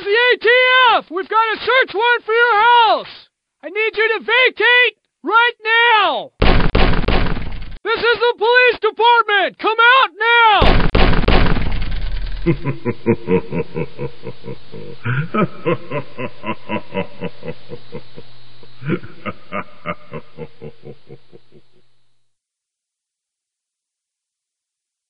the ATF! We've got a search warrant for your house! I need you to vacate right now! This is the police department! Come out now!